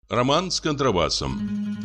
Роман с контрабасом.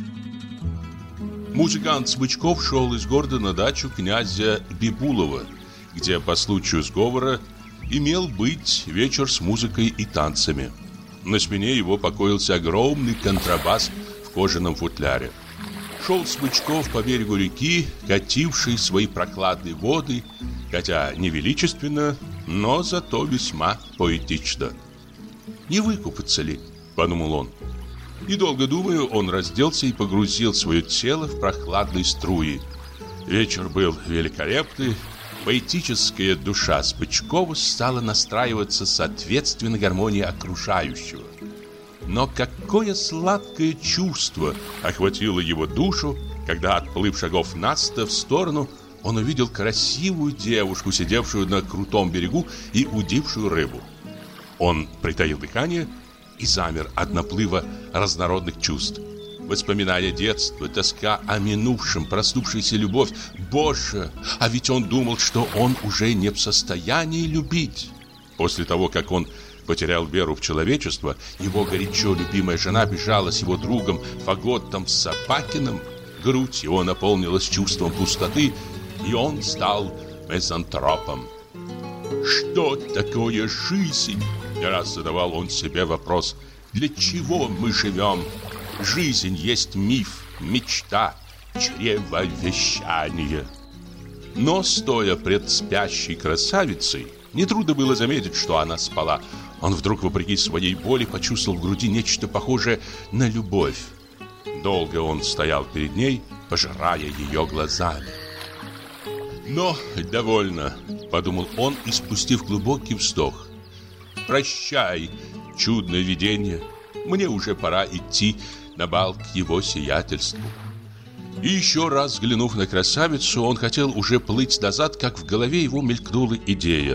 Музыкант Смычков шел из города на дачу князя Бибулова, где по случаю сговора имел быть вечер с музыкой и танцами. На спине его покоился огромный контрабас в кожаном футляре. Шел Смычков по берегу реки, катившей свои прохладные воды, хотя не величественно, но зато весьма поэтично. «Не выкупаться ли?» – подумал он. Недолго думая, он разделся и погрузил свое тело в прохладные струи. Вечер был великолепный. Поэтическая душа Смычкова стала настраиваться соответственно гармонии окружающего. Но какое сладкое чувство охватило его душу, когда, отплыв шагов на 100 в сторону, он увидел красивую девушку, сидевшую на крутом берегу и удившую рыбу. Он притаил дыхание и замер от наплыва разнородных чувств. Воспоминания детства, тоска о минувшем, проснувшаяся любовь. Боже, а ведь он думал, что он уже не в состоянии любить. После того, как он потерял веру в человечество, его горячо любимая жена бежала с его другом Фаготом Собакиным, грудь его наполнилась чувством пустоты, и он стал мизантропом. Что такое жизнь? Не раз задавал он себе вопрос: для чего мы живем? Жизнь есть миф, мечта, чревовещание. Но, стоя пред спящей красавицей, нетрудно было заметить, что она спала. Он вдруг, вопреки своей боли, почувствовал в груди нечто похожее на любовь. Долго он стоял перед ней, пожирая ее глазами. «Но довольно», — подумал он, и, спустив глубокий вздох. «Прощай, чудное видение, мне уже пора идти на бал к его сиятельству». И еще раз взглянув на красавицу, он хотел уже плыть назад, как в голове его мелькнула идея.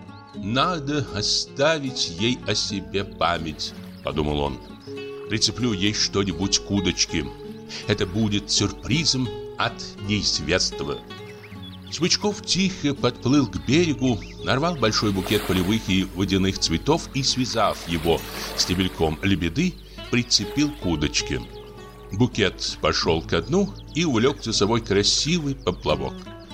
«Надо оставить ей о себе память», — подумал он. «Прицеплю ей что-нибудь к удочке. Это будет сюрпризом от неизвестного». Смычков тихо подплыл к берегу, нарвал большой букет полевых и водяных цветов и, связав его стебельком лебеды, прицепил к удочке. Букет пошел ко дну и увлек за собой красивый поплавок.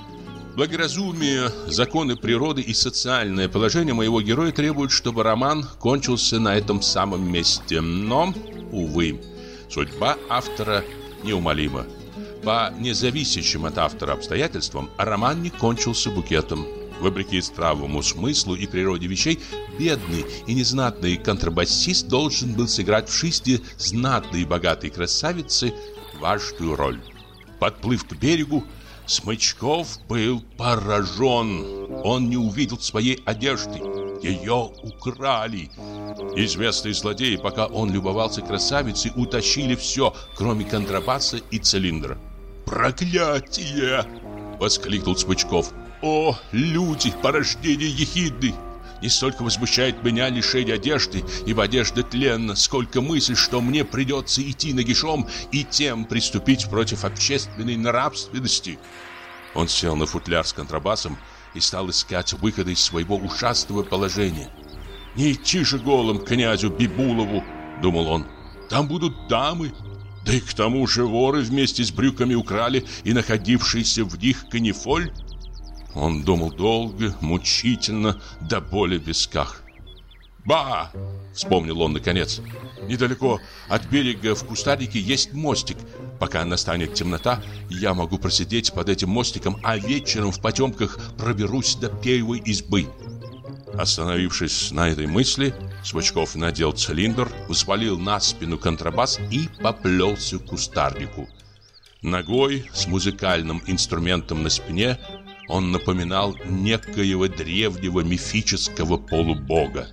Благоразумие, законы природы и социальное положение моего героя требуют, чтобы роман кончился на этом самом месте. Но, увы, судьба автора неумолима. По независящим от автора обстоятельствам роман не кончился букетом. Вопреки здравому смыслу и природе вещей, бедный и незнатный контрабасист должен был сыграть в жизни знатной и богатой красавицы важную роль. Подплыв к берегу, Смычков был поражен. Он не увидел своей одежды. Ее украли. Известные злодеи, пока он любовался красавицей, утащили все, кроме контрабаса и цилиндра. «Проклятие!» — воскликнул Смычков. «О, люди, порождение ехидны! Не столько возмущает меня лишение одежды, ибо одежда тленна, сколько мысль, что мне придется идти нагишом и тем приступить против общественной нравственности». Он сел на футляр с контрабасом и стал искать выхода из своего ужасного положения. «Не идти же голым к князю Бибулову», — думал он. «Там будут дамы, да и к тому же воры вместе с брюками украли и находившийся в них канифоль». Он думал долго, мучительно, до боли в висках. «Ба!» — вспомнил он наконец. «Недалеко от берега в кустарнике есть мостик. Пока настанет темнота, я могу просидеть под этим мостиком, а вечером в потемках проберусь до первой избы». Остановившись на этой мысли, Смычков надел цилиндр, взвалил на спину контрабас и поплелся к кустарнику. Ногой с музыкальным инструментом на спине он напоминал некоего древнего мифического полубога.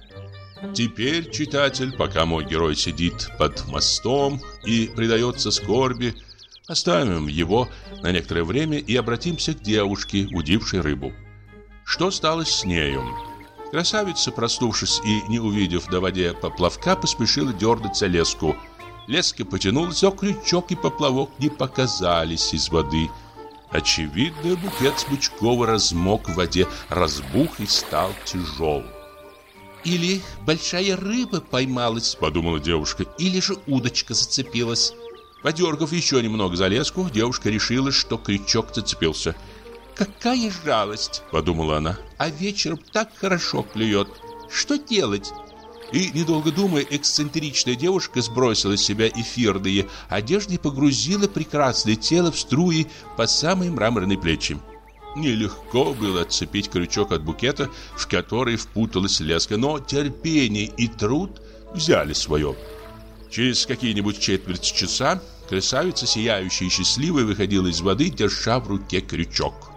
Теперь, читатель, пока мой герой сидит под мостом и предается скорби, оставим его на некоторое время и обратимся к девушке, удившей рыбу. Что стало с нею? Красавица, проснувшись и не увидев на воде поплавка, поспешила дернуть за леску. Леска потянулась, а крючок и поплавок не показались из воды. Очевидно, букет Смычкова размок в воде, разбух и стал тяжел. «Или большая рыба поймалась», — подумала девушка, «или же удочка зацепилась». Подергав еще немного за леску, девушка решила, что крючок зацепился. «Какая жалость», — подумала она, «а вечером так хорошо клюет. Что делать?» И, недолго думая, эксцентричная девушка сбросила с себя эфирные одежды и погрузила прекрасное тело в струи по самые мраморные плечи. Нелегко было отцепить крючок от букета, в который впуталась леска, но терпение и труд взяли свое. Через какие-нибудь четверть часа красавица, сияющая и счастливая, выходила из воды, держа в руке крючок.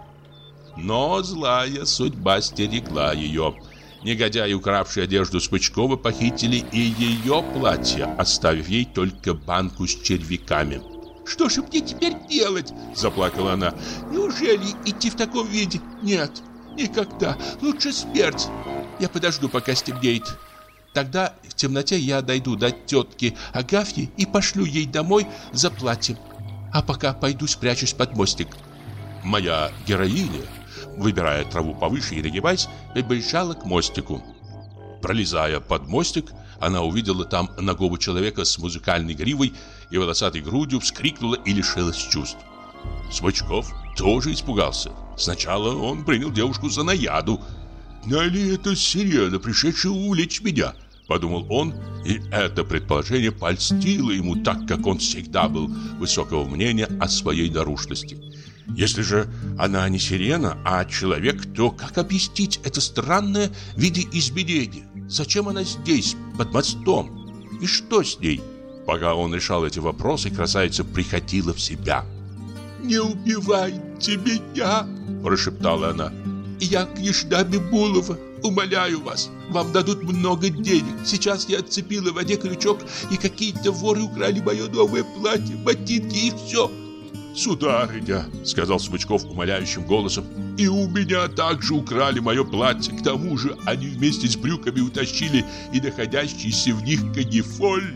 Но злая судьба стерегла ее. Негодяи, укравшие одежду Смычкова, похитили и ее платье, оставив ей только банку с червяками. «Что же мне теперь делать?» – заплакала она. «Неужели идти в таком виде? Нет, никогда. Лучше смерть. Я подожду, пока стемнеет. Тогда в темноте я дойду до тетки Агафьи и пошлю ей домой за платьем. А пока пойду спрячусь под мостик». Моя героиня, выбирая траву повыше и нагибаясь, побежала к мостику. Пролезая под мостик, она увидела там нагого человека с музыкальной гривой и волосатой грудью, вскрикнула и лишилась чувств. Смычков тоже испугался. Сначала он принял девушку за наяду. «Нали это сирена, пришедшая увлечь меня?» — подумал он, и это предположение польстило ему, так как он всегда был высокого мнения о своей наружности. Если же она не сирена, а человек, то как объяснить это странное видоизменение? Зачем она здесь, под мостом? И что с ней? Пока он решал эти вопросы, красавица приходила в себя. «Не убивайте меня!» – прошептала она. «Я княжна Бибулова, умоляю вас, вам дадут много денег. Сейчас я отцепила в воде крючок, и какие-то воры украли мое новое платье, ботинки и все». «Сударыня», — сказал Смычков умоляющим голосом, «и у меня также украли мое платье. К тому же они вместе с брюками утащили и находящийся в них канифоль».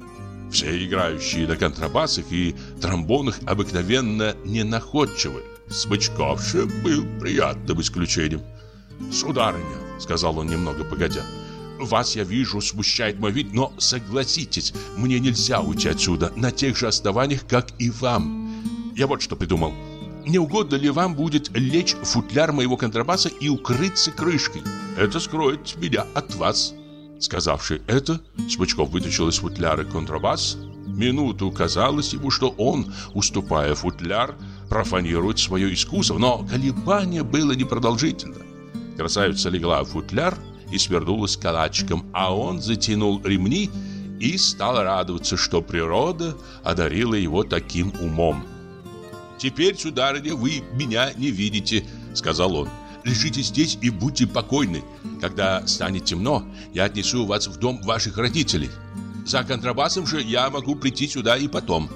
Все играющие на контрабасах и тромбонах обыкновенно ненаходчивы. Смычков же был приятным исключением. «Сударыня», — сказал он немного погодя, «вас, я вижу, смущает мой вид, но согласитесь, мне нельзя уйти отсюда на тех же основаниях, как и вам. Я вот что придумал. Не угодно ли вам будет лечь в футляр моего контрабаса и укрыться крышкой? Это скроет меня от вас». Сказавши это, Смычков вытащил из футляра контрабас. Минуту казалось ему, что он, уступая футляр, профанирует свое искусство, но колебание было непродолжительно. Красавица легла в футляр и свернулась калачиком, а он затянул ремни и стал радоваться, что природа одарила его таким умом. «Теперь, сударыня, вы меня не видите», — сказал он. «Лежите здесь и будьте покойны. Когда станет темно, я отнесу вас в дом ваших родителей. За контрабасом же я могу прийти сюда и потом».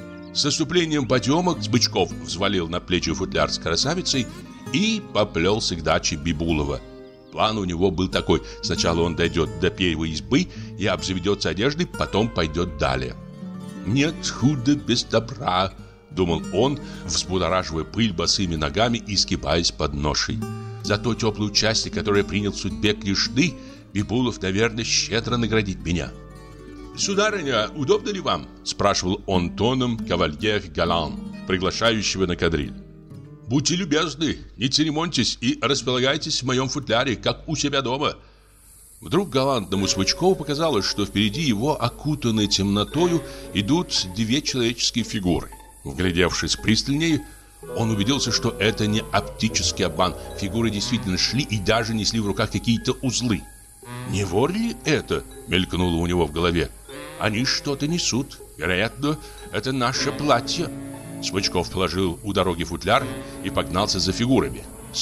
С наступлением подъема Смычков взвалил на плечи футляр с красавицей и поплелся к даче Бибулова. План у него был такой: сначала он дойдет до Пеевой избы и обзаведется одеждой, потом пойдет далее. «Нет худа без добра», — думал он, взбудораживая пыль босыми ногами и сгибаясь под ношей. «За то теплое участие, которое принял в судьбе княжны, Бибулов, наверное, щедро наградит меня». «Сударыня, удобно ли вам?» — спрашивал он тоном кавальер-галан, приглашающего на кадриль. «Будьте любезны, не церемоньтесь и располагайтесь в моем футляре, как у себя дома». Вдруг галантному Смычкову показалось, что впереди его, окутанные темнотою, идут две человеческие фигуры. Вглядевшись пристальнее, он убедился, что это не оптический обман. Фигуры действительно шли и даже несли в руках какие-то узлы. «Не вор ли это?» — мелькнуло у него в голове. «Они что-то несут. Вероятно, это наше платье». Смычков положил у дороги футляр и погнался за фигурами.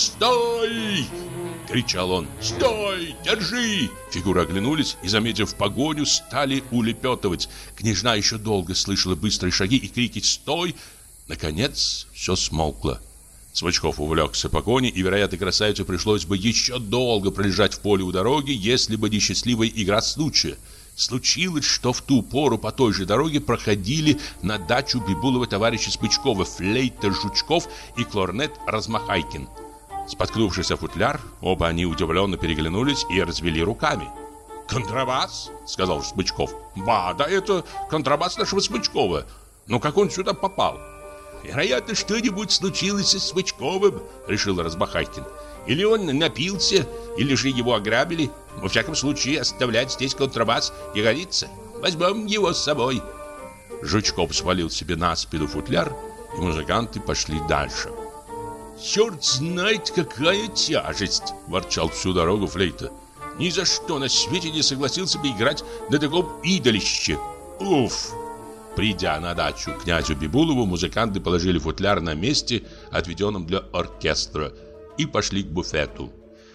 «Стой!» — кричал он. «Стой! Держи!» Фигуры оглянулись и, заметив погоню, стали улепетывать. Княжна еще долго слышала быстрые шаги и крики «Стой!». Наконец все смолкло. Смычков увлекся погоней, и, вероятно, красавице пришлось бы еще долго пролежать в поле у дороги, если бы не счастливая игра случая. Случилось, что в ту пору по той же дороге проходили на дачу Бибулова товарища Смычкова флейта Жучков и клорнет Размахайкин. Споткнувшись о футляр, оба они удивленно переглянулись и развели руками. «Контрабас?» — сказал Смычков. «Ба, да это контрабас нашего Смычкова. Но как он сюда попал?» «Вероятно, что-нибудь случилось со Смычковым», — решил Разбахайкин. «Или он напился, или же его ограбили. Во всяком случае, оставлять здесь контрабас не годится. Возьмем его с собой». Жучков свалил себе на спину футляр, и музыканты пошли дальше. «Черт знает, какая тяжесть!» — ворчал всю дорогу флейта. «Ни за что на свете не согласился бы играть на таком идолище. Уф!» Придя на дачу к князю Бибулову, музыканты положили футляр на месте, отведенном для оркестра, и пошли к буфету.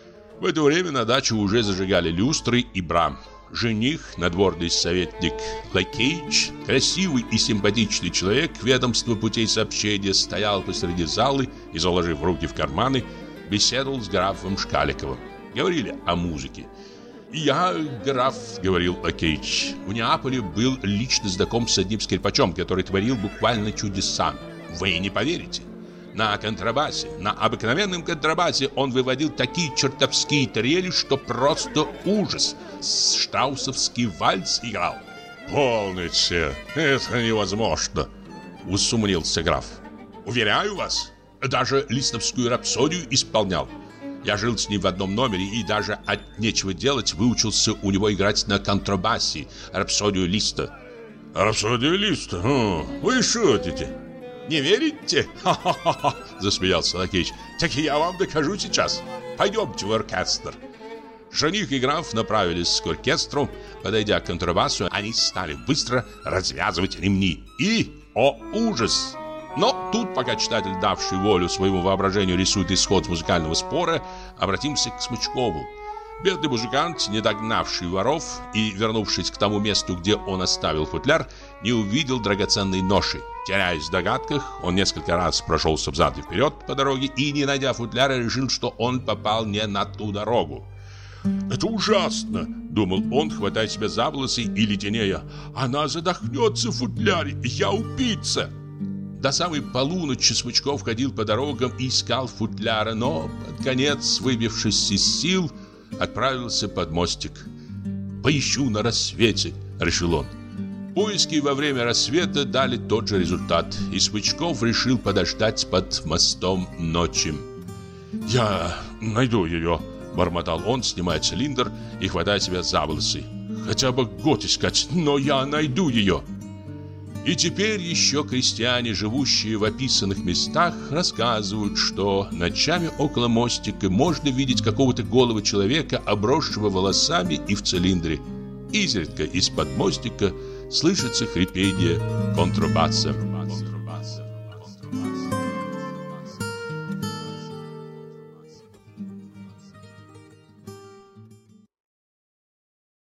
В это время на дачу уже зажигали люстры и бра. Жених, надворный советник Лакеич, красивый и симпатичный человек ведомства путей сообщения, стоял посреди залы и, заложив руки в карманы, беседовал с графом Шкаликовым. Говорили о музыке. «Я, граф, — говорил Лакеич, — в Неаполе был лично знаком с одним скрипачом, который творил буквально чудеса. Вы не поверите. На контрабасе, на обыкновенном контрабасе он выводил такие чертовские трели, что просто ужас. Штраусовский вальс играл». «Полноте, это невозможно!» — усомнился граф. «Уверяю вас, даже листовскую рапсодию исполнял. Я жил с ним в одном номере и даже от нечего делать выучился у него играть на контрабасе рапсодию Листа». «Рапсодию Листа? Вы шутите?» «Не верите? Ха-ха-ха!» — засмеялся Лакеич. «Так я вам докажу сейчас. Пойдемте в оркестр». Жених и граф направились к оркестру. Подойдя к контрабасу, они стали быстро развязывать ремни. И, о ужас! Но тут, пока читатель, давший волю своему воображению, рисует исход музыкального спора, обратимся к Смычкову. Бедный музыкант, не догнавший воров и вернувшись к тому месту, где он оставил футляр, не увидел драгоценной ноши. Теряясь в догадках, он несколько раз прошелся взад и вперед по дороге и, не найдя футляра, решил, что он попал не на ту дорогу. «Это ужасно!» — думал он, хватая себя за волосы и леденея. «Она задохнется в футляре! Я убийца!» До самой полуночи Смычков ходил по дорогам и искал футляра, но, под конец, выбившись из сил, отправился под мостик. «Поищу на рассвете», — решил он. Поиски во время рассвета дали тот же результат, и Смычков решил подождать под мостом ночи. «Я найду ее», — бормотал он, снимая цилиндр и хватая себя за волосы. «Хотя бы год искать, но я найду ее». И теперь еще крестьяне, живущие в описанных местах, рассказывают, что ночами около мостика можно видеть какого-то голого человека, обросшего волосами и в цилиндре. Изредка из-под мостика слышится хрипение контрабаса.